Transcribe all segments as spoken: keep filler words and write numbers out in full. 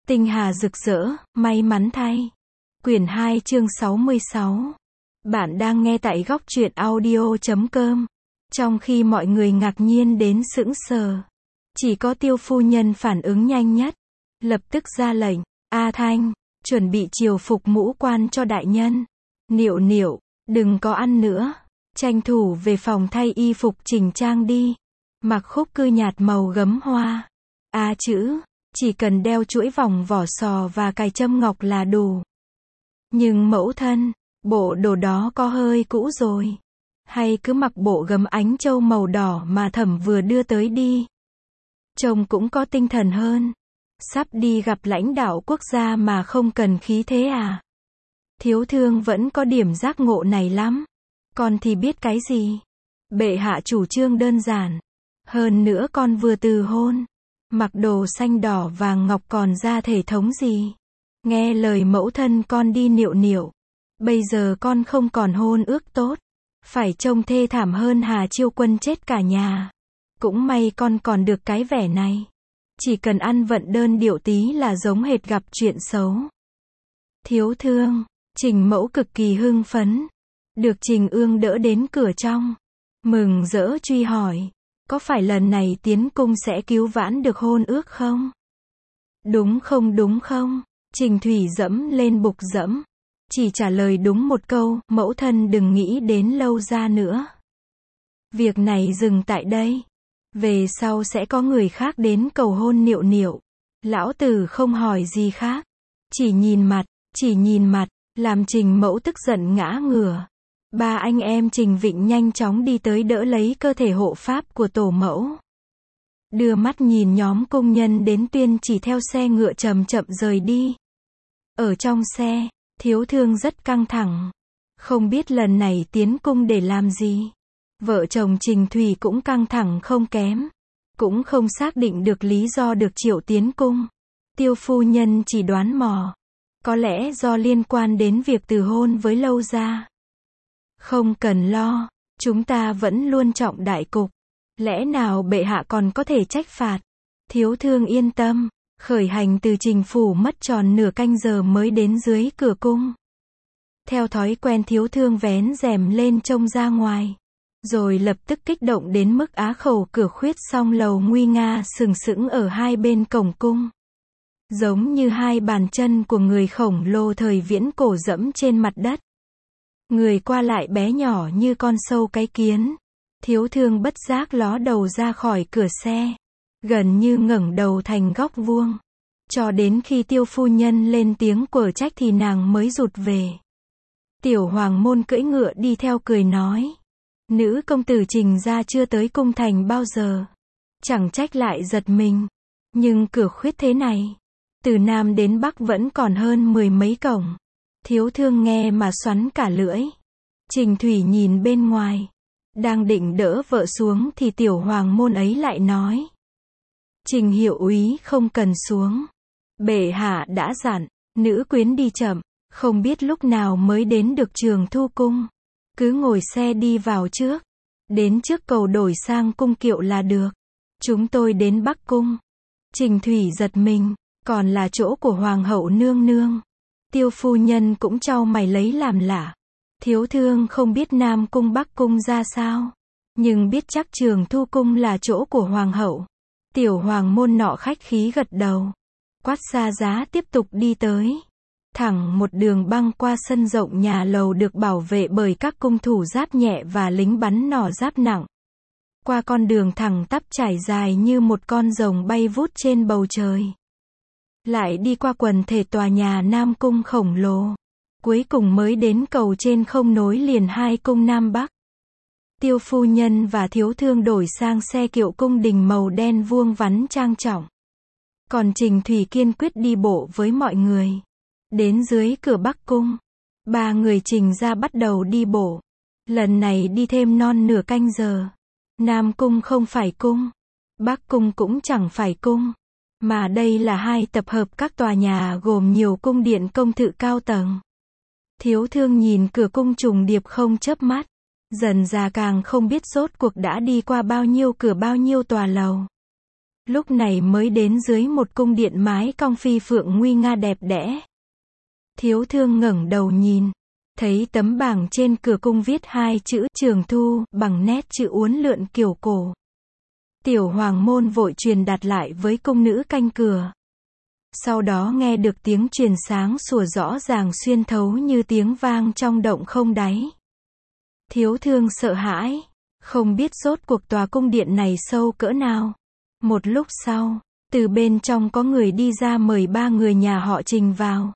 Tinh hà rực rỡ, may mắn thay. Quyển hai chương sáu mươi sáu. Bạn đang nghe tại góc truyện audio chấm com. Trong khi mọi người ngạc nhiên đến sững sờ, chỉ có Tiêu phu nhân phản ứng nhanh nhất, lập tức ra lệnh, A Thanh, chuẩn bị triều phục mũ quan cho đại nhân. Niệu niệu, đừng có ăn nữa, tranh thủ về phòng thay y phục chỉnh trang đi. Mặc khúc cư nhạt màu gấm hoa. A chữ, chỉ cần đeo chuỗi vòng vỏ sò và cài châm ngọc là đủ. Nhưng mẫu thân, bộ đồ đó có hơi cũ rồi. Hay cứ mặc bộ gấm ánh châu màu đỏ mà thẩm vừa đưa tới đi. Trông cũng có tinh thần hơn. Sắp đi gặp lãnh đạo quốc gia mà không cần khí thế à? Thiếu thương vẫn có điểm giác ngộ này lắm. Con thì biết cái gì? Bệ hạ chủ trương đơn giản. Hơn nữa con vừa từ hôn. Mặc đồ xanh đỏ vàng ngọc còn ra thể thống gì? Nghe lời mẫu thân con đi niệu niệu. Bây giờ con không còn hôn ước tốt. Phải trông thê thảm hơn Hà Chiêu Quân chết cả nhà. Cũng may con còn được cái vẻ này. Chỉ cần ăn vận đơn điệu tí là giống hệt gặp chuyện xấu. Thiếu thương, Trình mẫu cực kỳ hưng phấn. Được Trình Ương đỡ đến cửa trong. Mừng rỡ truy hỏi. Có phải lần này tiến cung sẽ cứu vãn được hôn ước không? Đúng không đúng không? Trình Thủy dẫm lên bục dẫm. Chỉ trả lời đúng một câu, mẫu thân đừng nghĩ đến lâu ra nữa. Việc này dừng tại đây. Về sau sẽ có người khác đến cầu hôn niệu niệu. Lão tử không hỏi gì khác. Chỉ nhìn mặt, chỉ nhìn mặt, làm Trình mẫu tức giận ngã ngửa. Ba anh em Trình Vịnh nhanh chóng đi tới đỡ lấy cơ thể hộ pháp của tổ mẫu. Đưa mắt nhìn nhóm công nhân đến tuyên chỉ theo xe ngựa chậm chậm rời đi. Ở trong xe, thiếu thương rất căng thẳng. Không biết lần này tiến cung để làm gì. Vợ chồng Trình Thủy cũng căng thẳng không kém. Cũng không xác định được lý do được triệu tiến cung. Tiêu phu nhân chỉ đoán mò. Có lẽ do liên quan đến việc từ hôn với Lâu gia. Không cần lo, chúng ta vẫn luôn trọng đại cục. Lẽ nào bệ hạ còn có thể trách phạt? Thiếu thương yên tâm, khởi hành từ Trình phủ mất tròn nửa canh giờ mới đến dưới cửa cung. Theo thói quen thiếu thương vén rèm lên trông ra ngoài. Rồi lập tức kích động đến mức á khẩu cửa khuyết song lầu nguy nga sừng sững ở hai bên cổng cung. Giống như hai bàn chân của người khổng lồ thời viễn cổ dẫm trên mặt đất. Người qua lại bé nhỏ như con sâu cái kiến. Thiếu thương bất giác ló đầu ra khỏi cửa xe. Gần như ngẩng đầu thành góc vuông. Cho đến khi tiêu phu nhân lên tiếng quở trách thì nàng mới rụt về. Tiểu hoàng môn cưỡi ngựa đi theo cười nói. Nữ công tử Trình gia chưa tới cung thành bao giờ. Chẳng trách lại giật mình. Nhưng cửa khuyết thế này. Từ Nam đến Bắc vẫn còn hơn mười mấy cổng. Thiếu thương nghe mà xoắn cả lưỡi. Trình Thủy nhìn bên ngoài. Đang định đỡ vợ xuống thì tiểu hoàng môn ấy lại nói. Trình hiệu úy không cần xuống. Bệ hạ đã dặn, nữ quyến đi chậm, không biết lúc nào mới đến được Trường Thu cung. Cứ ngồi xe đi vào trước. Đến trước cầu đổi sang cung kiệu là được. Chúng tôi đến Bắc cung. Trình Thủy giật mình, còn là chỗ của hoàng hậu nương nương. Tiêu phu nhân cũng chau mày lấy làm lạ. Thiếu thương không biết Nam cung Bắc cung ra sao. Nhưng biết chắc Trường Thu cung là chỗ của hoàng hậu. Tiểu hoàng môn nọ khách khí gật đầu. Quát xa giá tiếp tục đi tới. Thẳng một đường băng qua sân rộng nhà lầu được bảo vệ bởi các cung thủ giáp nhẹ và lính bắn nỏ giáp nặng. Qua con đường thẳng tắp trải dài như một con rồng bay vút trên bầu trời. Lại đi qua quần thể tòa nhà Nam cung khổng lồ. Cuối cùng mới đến cầu trên không nối liền hai cung Nam Bắc. Tiêu phu nhân và thiếu thương đổi sang xe kiệu cung đình màu đen vuông vắn trang trọng. Còn Trình Thủy kiên quyết đi bộ với mọi người. Đến dưới cửa Bắc cung. Ba người Trình ra bắt đầu đi bộ. Lần này đi thêm non nửa canh giờ. Nam cung không phải cung. Bắc cung cũng chẳng phải cung. Mà đây là hai tập hợp các tòa nhà gồm nhiều cung điện công thự cao tầng. Thiếu thương nhìn cửa cung trùng điệp không chớp mắt. Dần già càng không biết rốt cuộc đã đi qua bao nhiêu cửa bao nhiêu tòa lầu. Lúc này mới đến dưới một cung điện mái cong phi phượng nguy nga đẹp đẽ. Thiếu thương ngẩng đầu nhìn, thấy tấm bảng trên cửa cung viết hai chữ Trường Thu bằng nét chữ uốn lượn kiểu cổ. Tiểu hoàng môn vội truyền đạt lại với cung nữ canh cửa. Sau đó nghe được tiếng truyền sáng sủa rõ ràng xuyên thấu như tiếng vang trong động không đáy. Thiếu thương sợ hãi, không biết rốt cuộc tòa cung điện này sâu cỡ nào. Một lúc sau, từ bên trong có người đi ra mời ba người nhà họ Trình vào.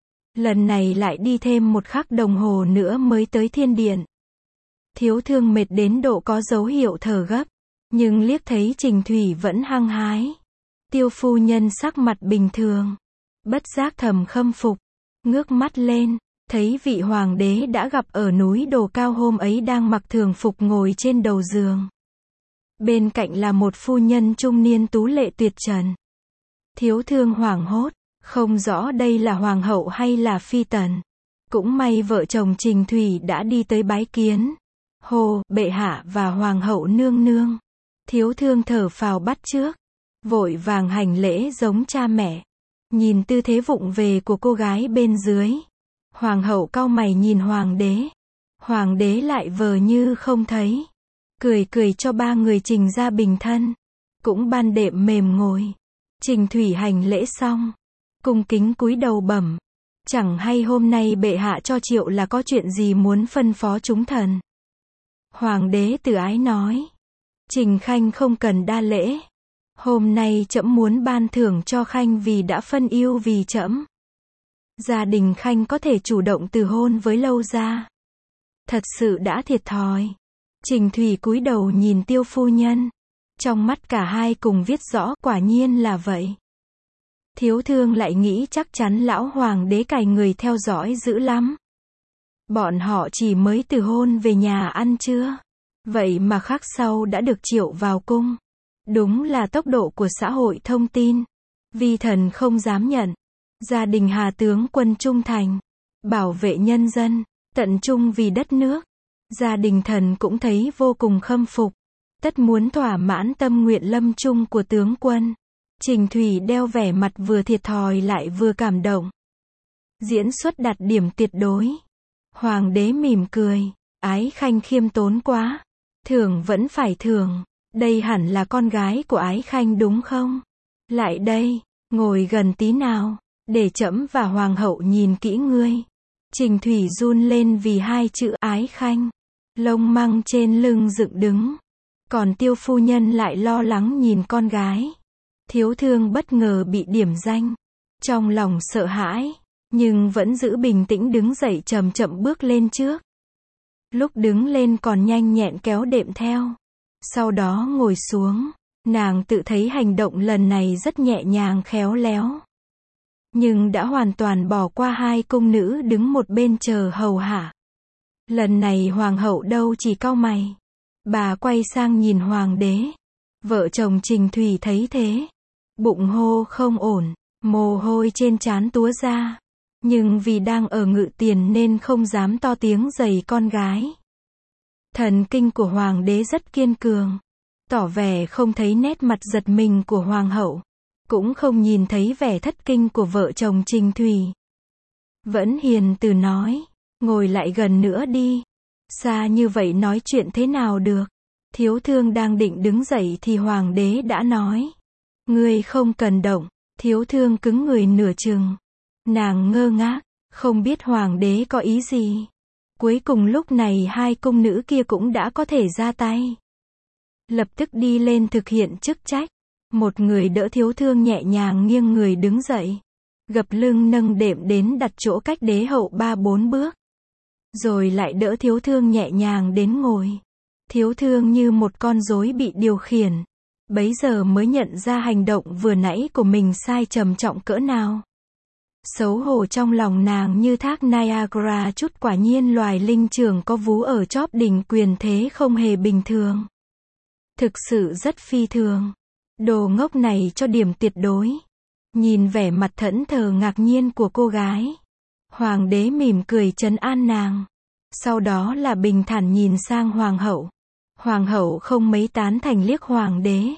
Lần này lại đi thêm một khắc đồng hồ nữa mới tới thiên điện. Thiếu thương mệt đến độ có dấu hiệu thở gấp, nhưng liếc thấy Trình Thủy vẫn hăng hái. Tiêu phu nhân sắc mặt bình thường, bất giác thầm khâm phục, ngước mắt lên, thấy vị hoàng đế đã gặp ở núi Đồ Cao hôm ấy đang mặc thường phục ngồi trên đầu giường. Bên cạnh là một phu nhân trung niên tú lệ tuyệt trần. Thiếu thương hoảng hốt, không rõ đây là hoàng hậu hay là phi tần. Cũng may vợ chồng Trình Thủy đã đi tới bái kiến. Hồ, bệ hạ và hoàng hậu nương nương. Thiếu thương thở phào bắt trước, vội vàng hành lễ giống cha mẹ. Nhìn tư thế vụng về của cô gái bên dưới, hoàng hậu cau mày nhìn hoàng đế. Hoàng đế lại vờ như không thấy, cười cười cho ba người Trình ra bình thân. Cũng ban đệm mềm ngồi. Trình Thủy hành lễ xong, cung kính cúi đầu bẩm, chẳng hay hôm nay bệ hạ cho triệu là có chuyện gì muốn phân phó chúng thần. Hoàng đế từ ái nói, Trình Khanh không cần đa lễ. Hôm nay trẫm muốn ban thưởng cho Khanh vì đã phân ưu vì trẫm. Gia đình Khanh có thể chủ động từ hôn với Lâu gia. Thật sự đã thiệt thòi. Trình Thủy cúi đầu nhìn Tiêu phu nhân. Trong mắt cả hai cùng viết rõ quả nhiên là vậy. Thiếu thương lại nghĩ chắc chắn lão hoàng đế cài người theo dõi dữ lắm. Bọn họ chỉ mới từ hôn về nhà ăn trưa. Vậy mà khắc sau đã được triệu vào cung. Đúng là tốc độ của xã hội thông tin. Vi thần không dám nhận. Gia đình Hà tướng quân trung thành, bảo vệ nhân dân, tận trung vì đất nước. Gia đình thần cũng thấy vô cùng khâm phục. Tất muốn thỏa mãn tâm nguyện lâm chung của tướng quân. Trình Thủy đeo vẻ mặt vừa thiệt thòi lại vừa cảm động. Diễn xuất đạt điểm tuyệt đối. Hoàng đế mỉm cười, Ái Khanh khiêm tốn quá. Thưởng vẫn phải thưởng. Đây hẳn là con gái của Ái Khanh đúng không? Lại đây, ngồi gần tí nào, để trẫm và hoàng hậu nhìn kỹ ngươi. Trình Thủy run lên vì hai chữ Ái Khanh. Lông măng trên lưng dựng đứng. Còn Tiêu phu nhân lại lo lắng nhìn con gái. Thiếu thương bất ngờ bị điểm danh. Trong lòng sợ hãi, nhưng vẫn giữ bình tĩnh đứng dậy chậm chậm bước lên trước. Lúc đứng lên còn nhanh nhẹn kéo đệm theo. Sau đó ngồi xuống, nàng tự thấy hành động lần này rất nhẹ nhàng khéo léo. Nhưng đã hoàn toàn bỏ qua hai cung nữ đứng một bên chờ hầu hạ. Lần này hoàng hậu đâu chỉ cau mày. Bà quay sang nhìn hoàng đế. Vợ chồng Trình Thủy thấy thế. Bụng hô không ổn, mồ hôi trên trán túa ra. Nhưng vì đang ở ngự tiền nên không dám to tiếng giày con gái. Thần kinh của hoàng đế rất kiên cường. Tỏ vẻ không thấy nét mặt giật mình của hoàng hậu. Cũng không nhìn thấy vẻ thất kinh của vợ chồng Trình Thủy. Vẫn hiền từ nói, ngồi lại gần nữa đi. Xa như vậy nói chuyện thế nào được. Thiếu thương đang định đứng dậy thì hoàng đế đã nói. Ngươi không cần động. Thiếu thương cứng người nửa chừng. Nàng ngơ ngác, không biết hoàng đế có ý gì. Cuối cùng lúc này hai cung nữ kia cũng đã có thể ra tay. Lập tức đi lên thực hiện chức trách. Một người đỡ thiếu thương nhẹ nhàng nghiêng người đứng dậy. Gập lưng nâng đệm đến đặt chỗ cách đế hậu ba bốn bước. Rồi lại đỡ thiếu thương nhẹ nhàng đến ngồi. Thiếu thương như một con rối bị điều khiển. Bấy giờ mới nhận ra hành động vừa nãy của mình sai trầm trọng cỡ nào. Xấu hổ trong lòng nàng như thác Niagara chút, quả nhiên loài linh trưởng có vú ở chóp đỉnh quyền thế không hề bình thường. Thực sự rất phi thường. Đồ ngốc này cho điểm tuyệt đối. Nhìn vẻ mặt thẫn thờ ngạc nhiên của cô gái. Hoàng đế mỉm cười trấn an nàng. Sau đó là bình thản nhìn sang hoàng hậu. Hoàng hậu không mấy tán thành liếc hoàng đế.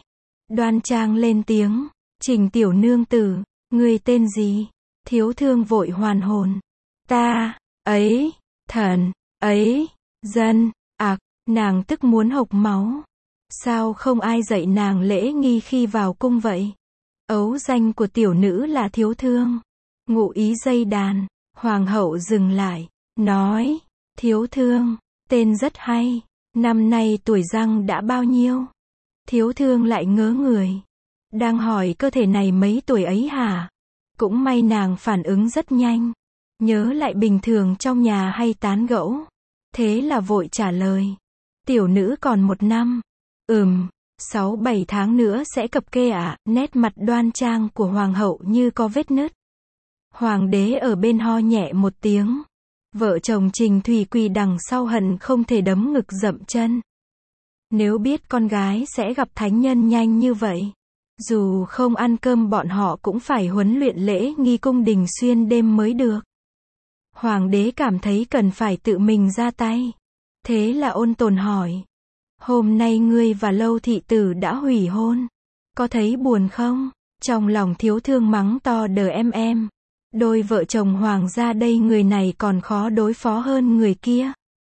Đoan Trang lên tiếng, Trình tiểu nương tử, ngươi tên gì? Thiếu thương vội hoàn hồn. Ta, ấy, thần, ấy, dân, ạc, nàng tức muốn hộc máu. Sao không ai dạy nàng lễ nghi khi vào cung vậy? Ấu danh của tiểu nữ là Thiếu Thương. Ngụ ý dây đàn. Hoàng hậu dừng lại, nói, Thiếu Thương, tên rất hay. Năm nay tuổi răng đã bao nhiêu? Thiếu Thương lại ngớ người. Đang hỏi cơ thể này mấy tuổi ấy hả? Cũng may nàng phản ứng rất nhanh. Nhớ lại bình thường trong nhà hay tán gẫu. Thế là vội trả lời. Tiểu nữ còn một năm. Ừm, sáu bảy tháng nữa sẽ cập kê ạ. À? Nét mặt đoan trang của hoàng hậu như có vết nứt. Hoàng đế ở bên ho nhẹ một tiếng. Vợ chồng Trình Thủy quỳ đằng sau hận không thể đấm ngực dậm chân. Nếu biết con gái sẽ gặp thánh nhân nhanh như vậy, dù không ăn cơm bọn họ cũng phải huấn luyện lễ nghi cung đình xuyên đêm mới được. Hoàng đế cảm thấy cần phải tự mình ra tay. Thế là ôn tồn hỏi. Hôm nay ngươi và Lâu thị tử đã hủy hôn. Có thấy buồn không? Trong lòng Thiếu Thương mắng to đờ em em. Đôi vợ chồng hoàng gia đây người này còn khó đối phó hơn người kia.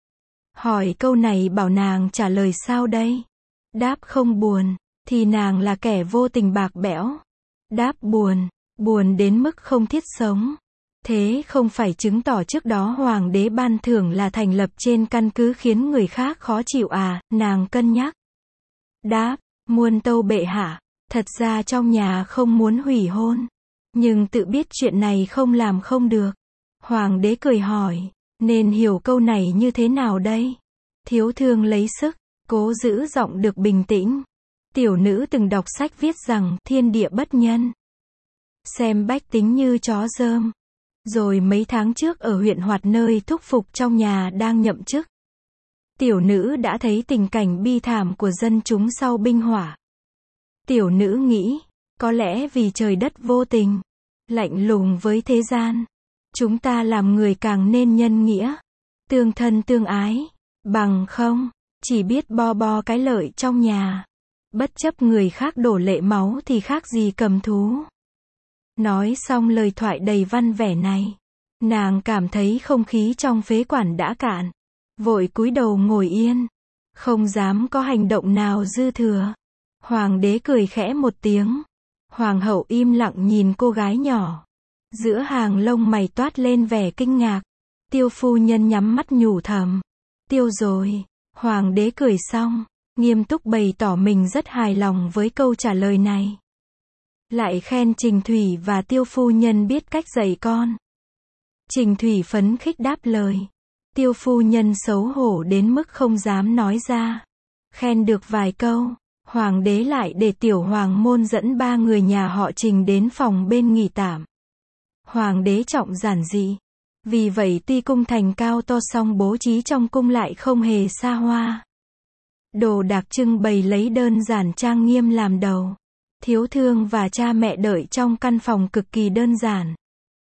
Hỏi câu này bảo nàng trả lời sao đây? Đáp không buồn, thì nàng là kẻ vô tình bạc bẽo. Đáp buồn, buồn đến mức không thiết sống. Thế không phải chứng tỏ trước đó hoàng đế ban thưởng là thành lập trên căn cứ khiến người khác khó chịu à? Nàng cân nhắc. Đáp, muôn tâu bệ hạ, thật ra trong nhà không muốn hủy hôn. Nhưng tự biết chuyện này không làm không được. Hoàng đế cười hỏi, nên hiểu câu này như thế nào đây? Thiếu Thương lấy sức, cố giữ giọng được bình tĩnh. Tiểu nữ từng đọc sách viết rằng thiên địa bất nhân. Xem bách tính như chó dơm. Rồi mấy tháng trước ở huyện Hoạt nơi thúc phục trong nhà đang nhậm chức. Tiểu nữ đã thấy tình cảnh bi thảm của dân chúng sau binh hỏa. Tiểu nữ nghĩ, có lẽ vì trời đất vô tình, lạnh lùng với thế gian, chúng ta làm người càng nên nhân nghĩa, tương thân tương ái, bằng không, chỉ biết bo bo cái lợi trong nhà, bất chấp người khác đổ lệ máu thì khác gì cầm thú. Nói xong lời thoại đầy văn vẻ này, nàng cảm thấy không khí trong phế quản đã cạn, vội cúi đầu ngồi yên, không dám có hành động nào dư thừa. Hoàng đế cười khẽ một tiếng. Hoàng hậu im lặng nhìn cô gái nhỏ. Giữa hàng lông mày toát lên vẻ kinh ngạc. Tiêu phu nhân nhắm mắt nhủ thầm. Tiêu rồi. Hoàng đế cười xong, nghiêm túc bày tỏ mình rất hài lòng với câu trả lời này. Lại khen Trình Thủy và Tiêu phu nhân biết cách dạy con. Trình Thủy phấn khích đáp lời. Tiêu phu nhân xấu hổ đến mức không dám nói ra. Khen được vài câu, hoàng đế lại để tiểu hoàng môn dẫn ba người nhà họ Trình đến phòng bên nghỉ tạm. Hoàng đế trọng giản dị. Vì vậy tuy cung thành cao to song bố trí trong cung lại không hề xa hoa. Đồ đạc trưng bày lấy đơn giản trang nghiêm làm đầu. Thiếu Thương và cha mẹ đợi trong căn phòng cực kỳ đơn giản.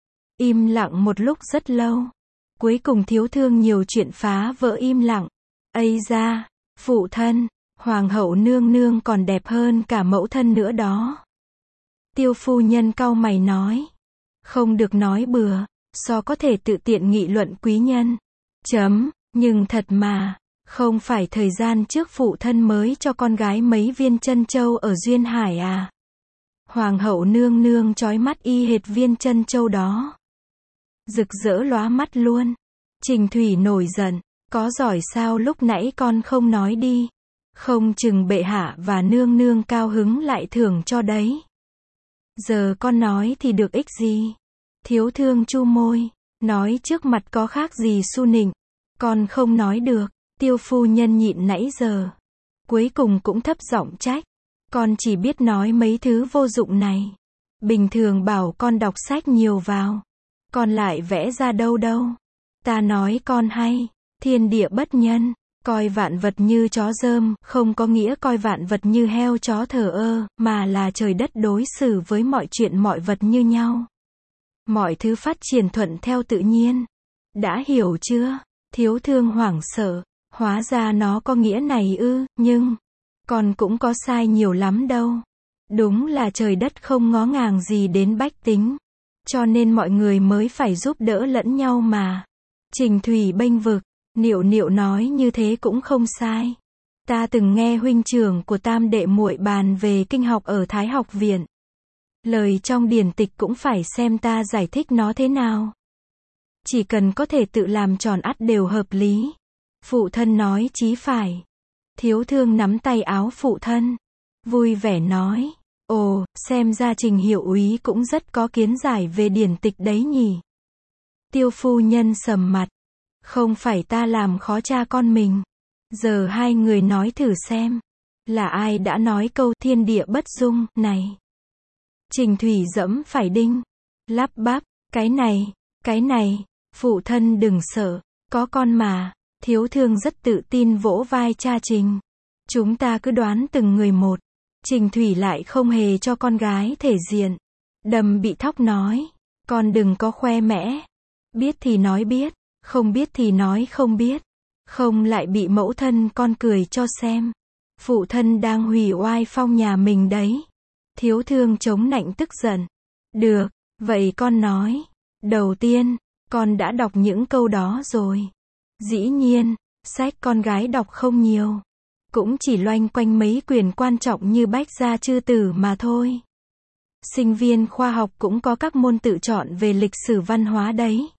Im lặng một lúc rất lâu. Cuối cùng Thiếu Thương nhiều chuyện phá vỡ im lặng. Ây da, phụ thân, hoàng hậu nương nương còn đẹp hơn cả mẫu thân nữa đó. Tiêu phu nhân cau mày nói. Không được nói bừa, so có thể tự tiện nghị luận quý nhân. Chấm, nhưng thật mà, không phải thời gian trước phụ thân mới cho con gái mấy viên chân châu ở Duyên Hải à? Hoàng hậu nương nương chói mắt y hệt viên chân châu đó. Rực rỡ lóa mắt luôn. Trình Thủy nổi giận. Có giỏi sao lúc nãy con không nói đi. Không chừng bệ hạ và nương nương cao hứng lại thưởng cho đấy. Giờ con nói thì được ích gì? Thiếu Thương chu môi. Nói trước mặt có khác gì su nịnh. Con không nói được. Tiêu phu nhân nhịn nãy giờ. Cuối cùng cũng thấp giọng trách. Con chỉ biết nói mấy thứ vô dụng này. Bình thường bảo con đọc sách nhiều vào. Con lại vẽ ra đâu đâu. Ta nói con hay. Thiên địa bất nhân. Coi vạn vật như chó dơm, không có nghĩa coi vạn vật như heo chó thờ ơ, mà là trời đất đối xử với mọi chuyện mọi vật như nhau. Mọi thứ phát triển thuận theo tự nhiên. Đã hiểu chưa? Thiếu Thương hoảng sợ. Hóa ra nó có nghĩa này ư, nhưng con cũng có sai nhiều lắm đâu. Đúng là trời đất không ngó ngàng gì đến bách tính. Cho nên mọi người mới phải giúp đỡ lẫn nhau mà. Trình Thủy bênh vực, Niệu Niệu nói như thế cũng không sai. Ta từng nghe huynh trưởng của tam đệ muội bàn về kinh học ở Thái học viện. Lời trong điển tịch cũng phải xem ta giải thích nó thế nào. Chỉ cần có thể tự làm tròn ắt đều hợp lý. Phụ thân nói chí phải. Thiếu thương nắm tay áo phụ thân. Vui vẻ nói. Ồ, xem ra Trình hiệu úy cũng rất có kiến giải về điển tịch đấy nhỉ. Tiêu phu nhân sầm mặt. Không phải ta làm khó cha con mình. Giờ hai người nói thử xem. Là ai đã nói câu thiên địa bất dung này? Trình Thủy dẫm phải đinh. Lắp bắp. Cái này, cái này. Phụ thân đừng sợ. Có con mà. Thiếu thương rất tự tin vỗ vai cha Trình. Chúng ta cứ đoán từng người một. Trình Thủy lại không hề cho con gái thể diện. Đầm bị thóc nói. Con đừng có khoe mẽ. Biết thì nói biết. Không biết thì nói không biết. Không lại bị mẫu thân con cười cho xem. Phụ thân đang hủy oai phong nhà mình đấy. Thiếu thương chống nạnh tức giận. Được, vậy con nói. Đầu tiên, con đã đọc những câu đó rồi. Dĩ nhiên, sách con gái đọc không nhiều. Cũng chỉ loanh quanh mấy quyển quan trọng như Bách Gia Chư Tử mà thôi. Sinh viên khoa học cũng có các môn tự chọn về lịch sử văn hóa đấy.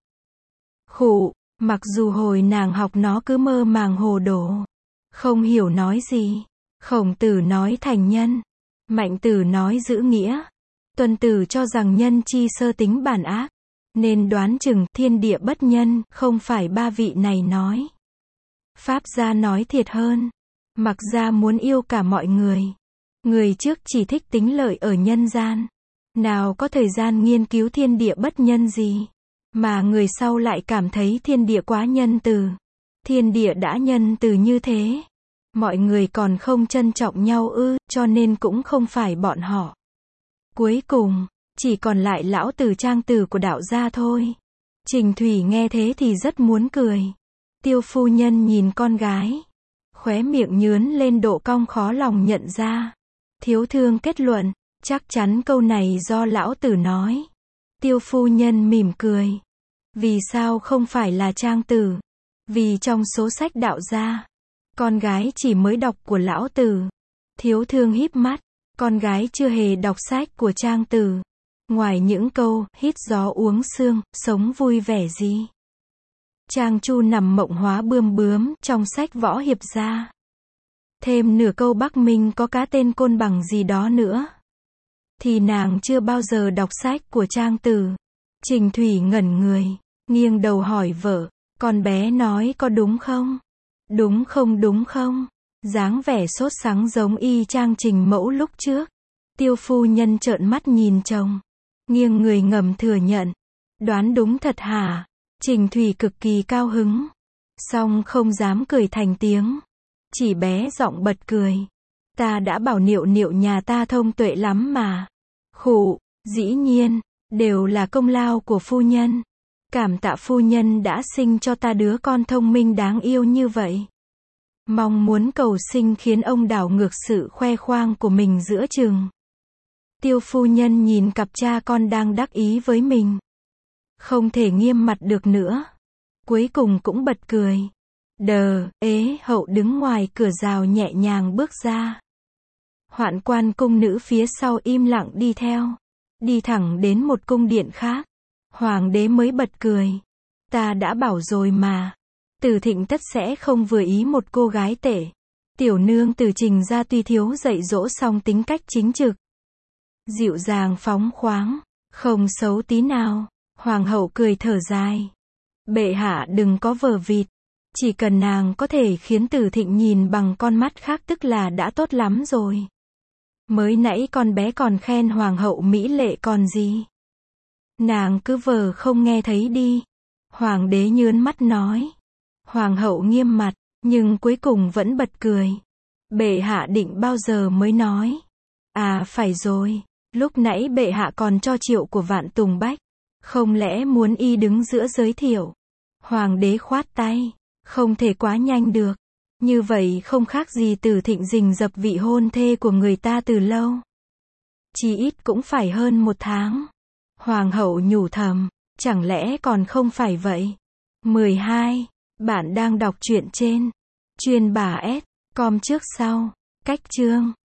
Khụ, mặc dù hồi nàng học nó cứ mơ màng hồ đồ. Không hiểu nói gì. Khổng Tử nói thành nhân. Mạnh Tử nói giữ nghĩa. Tuần Tử cho rằng nhân chi sơ tính bản ác. Nên đoán chừng thiên địa bất nhân, không phải ba vị này nói. Pháp gia nói thiệt hơn. Mặc gia muốn yêu cả mọi người. Người trước chỉ thích tính lợi ở nhân gian. Nào có thời gian nghiên cứu thiên địa bất nhân gì. Mà người sau lại cảm thấy thiên địa quá nhân từ. Thiên địa đã nhân từ như thế. Mọi người còn không trân trọng nhau ư, cho nên cũng không phải bọn họ. Cuối cùng, chỉ còn lại lão tử trang tử của đạo gia thôi. Trình Thủy nghe thế thì rất muốn cười. Tiêu phu nhân nhìn con gái. Khóe miệng nhướn lên độ cong khó lòng nhận ra. Thiếu thương kết luận, chắc chắn câu này do lão tử nói. Tiêu phu nhân mỉm cười. Vì sao không phải là trang tử? Vì trong số sách đạo gia, con gái chỉ mới đọc của lão tử. Thiếu thương híp mắt. Con gái chưa hề đọc sách của trang tử. Ngoài những câu, hít gió uống sương, sống vui vẻ gì. Trang Chu nằm mộng hóa bươm bướm, trong sách võ hiệp ra. Thêm nửa câu Bắc Minh có cá tên côn bằng gì đó nữa. Thì nàng chưa bao giờ đọc sách của trang tử. Trình Thủy ngẩn người, nghiêng đầu hỏi vợ, con bé nói có đúng không? Đúng không đúng không? Dáng vẻ sốt sắng giống y chang Trình mẫu lúc trước. Tiêu phu nhân trợn mắt nhìn chồng. Nghiêng người ngầm thừa nhận. Đoán đúng thật hả? Trình Thủy cực kỳ cao hứng. Song không dám cười thành tiếng. Chỉ bé giọng bật cười. Ta đã bảo Niệu Niệu nhà ta thông tuệ lắm mà. Khụ, dĩ nhiên, đều là công lao của phu nhân. Cảm tạ phu nhân đã sinh cho ta đứa con thông minh đáng yêu như vậy. Mong muốn cầu sinh khiến ông đảo ngược sự khoe khoang của mình giữa chừng. Tiêu phu nhân nhìn cặp cha con đang đắc ý với mình. Không thể nghiêm mặt được nữa. Cuối cùng cũng bật cười. Đờ, ế, hậu đứng ngoài cửa rào nhẹ nhàng bước ra. Hoạn quan cung nữ phía sau im lặng đi theo. Đi thẳng đến một cung điện khác. Hoàng đế mới bật cười. Ta đã bảo rồi mà. Từ Thịnh tất sẽ không vừa ý một cô gái tệ. Tiểu nương từ Trình ra tuy thiếu dạy dỗ song tính cách chính trực. Dịu dàng phóng khoáng. Không xấu tí nào. Hoàng hậu cười thở dài. Bệ hạ đừng có vờ vịt. Chỉ cần nàng có thể khiến Từ Thịnh nhìn bằng con mắt khác tức là đã tốt lắm rồi. Mới nãy con bé còn khen hoàng hậu mỹ lệ còn gì. Nàng cứ vờ không nghe thấy đi. Hoàng đế nhướn mắt nói. Hoàng hậu nghiêm mặt, nhưng cuối cùng vẫn bật cười. Bệ hạ định bao giờ mới nói. À phải rồi, lúc nãy bệ hạ còn cho triệu của Vạn Tùng Bách. Không lẽ muốn y đứng giữa giới thiệu. Hoàng đế khoát tay. Không thể quá nhanh được. Như vậy không khác gì Từ Thịnh rình rập vị hôn thê của người ta từ lâu. Chí ít cũng phải hơn một tháng. Hoàng hậu nhủ thầm, chẳng lẽ còn không phải vậy? mười hai. Bạn đang đọc truyện trên chuyên bà S com trước sau. Cách chương